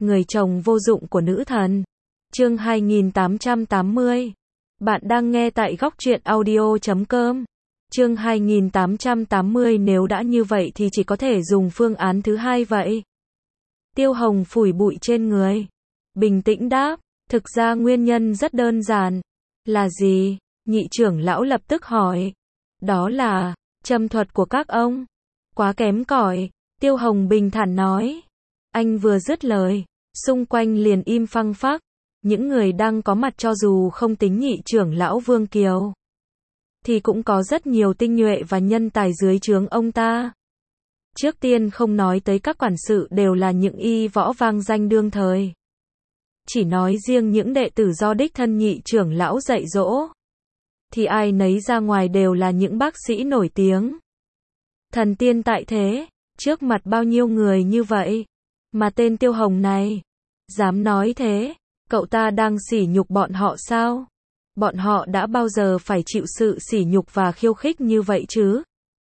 người chồng vô dụng của nữ thần. Chương 2880. Bạn đang nghe tại góc truyện audio.com. Chương 2880. Nếu đã như vậy thì chỉ có thể dùng phương án thứ hai vậy. Tiêu Hồng phủi bụi trên người, bình tĩnh đáp, thực ra nguyên nhân rất đơn giản. Là gì? Nhị trưởng lão lập tức hỏi. Đó là châm thuật của các ông. Quá kém cỏi, Tiêu Hồng bình thản nói. Anh vừa dứt lời, xung quanh liền im phăng phắc. Những người đang có mặt, cho dù không tính nhị trưởng lão Vương Kiều, thì cũng có rất nhiều tinh nhuệ và nhân tài dưới trướng ông ta. Trước tiên không nói tới các quản sự đều là những y võ vang danh đương thời. Chỉ nói riêng những đệ tử do đích thân nhị trưởng lão dạy dỗ, thì ai nấy ra ngoài đều là những bác sĩ nổi tiếng. Thần tiên tại thế, trước mặt bao nhiêu người như vậy, mà tên Tiêu Hồng này dám nói thế, cậu ta đang sỉ nhục bọn họ sao? Bọn họ đã bao giờ phải chịu sự sỉ nhục và khiêu khích như vậy chứ?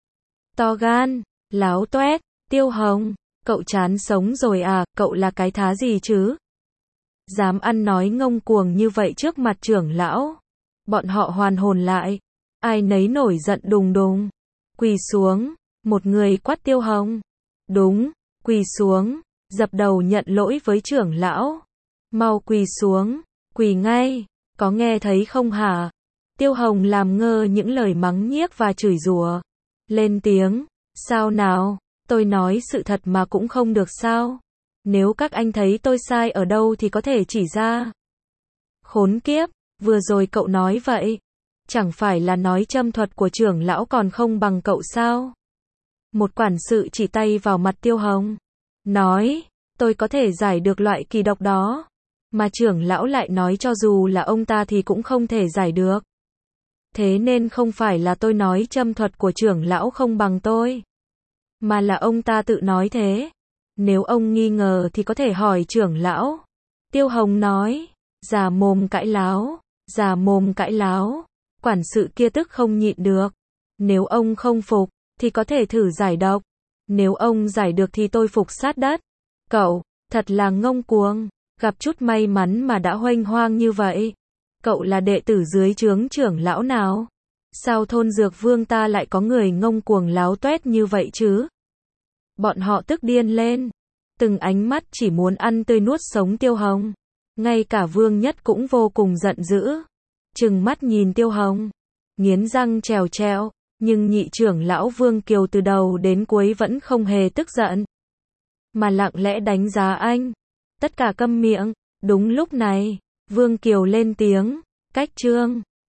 To gan, láo toét, Tiêu Hồng, cậu chán sống rồi à, cậu là cái thá gì chứ? Dám ăn nói ngông cuồng như vậy trước mặt trưởng lão. Bọn họ hoàn hồn lại, ai nấy nổi giận đùng đùng. Quỳ xuống, một người quát Tiêu Hồng. Đúng, quỳ xuống, dập đầu nhận lỗi với trưởng lão. Mau quỳ xuống, quỳ ngay, có nghe thấy không hả? Tiêu Hồng làm ngơ những lời mắng nhiếc và chửi rủa. Lên tiếng, sao nào, tôi nói sự thật mà cũng không được sao? Nếu các anh thấy tôi sai ở đâu thì có thể chỉ ra. Khốn kiếp, vừa rồi cậu nói vậy, chẳng phải là nói châm thuật của trưởng lão còn không bằng cậu sao? Một quản sự chỉ tay vào mặt Tiêu Hồng, nói, tôi có thể giải được loại kỳ độc đó, mà trưởng lão lại nói cho dù là ông ta thì cũng không thể giải được. Thế nên không phải là tôi nói châm thuật của trưởng lão không bằng tôi, mà là ông ta tự nói thế. Nếu ông nghi ngờ thì có thể hỏi trưởng lão. Tiêu Hồng nói, già mồm cãi láo, già mồm cãi láo. Quản sự kia tức không nhịn được. Nếu ông không phục, thì có thể thử giải độc. Nếu ông giải được thì tôi phục sát đất. Cậu, thật là ngông cuồng, gặp chút may mắn mà đã huênh hoang như vậy. Cậu là đệ tử dưới trướng trưởng lão nào? Sao thôn Dược Vương ta lại có người ngông cuồng láo toét như vậy chứ? Bọn họ tức điên lên, từng ánh mắt chỉ muốn ăn tươi nuốt sống Tiêu Hồng. Ngay cả Vương Nhất cũng vô cùng giận dữ, trừng mắt nhìn Tiêu Hồng, nghiến răng trèo trèo, nhưng nhị trưởng lão Vương Kiều từ đầu đến cuối vẫn không hề tức giận, mà lặng lẽ đánh giá anh. Tất cả câm miệng. Đúng lúc này, Vương Kiều lên tiếng, cách trương.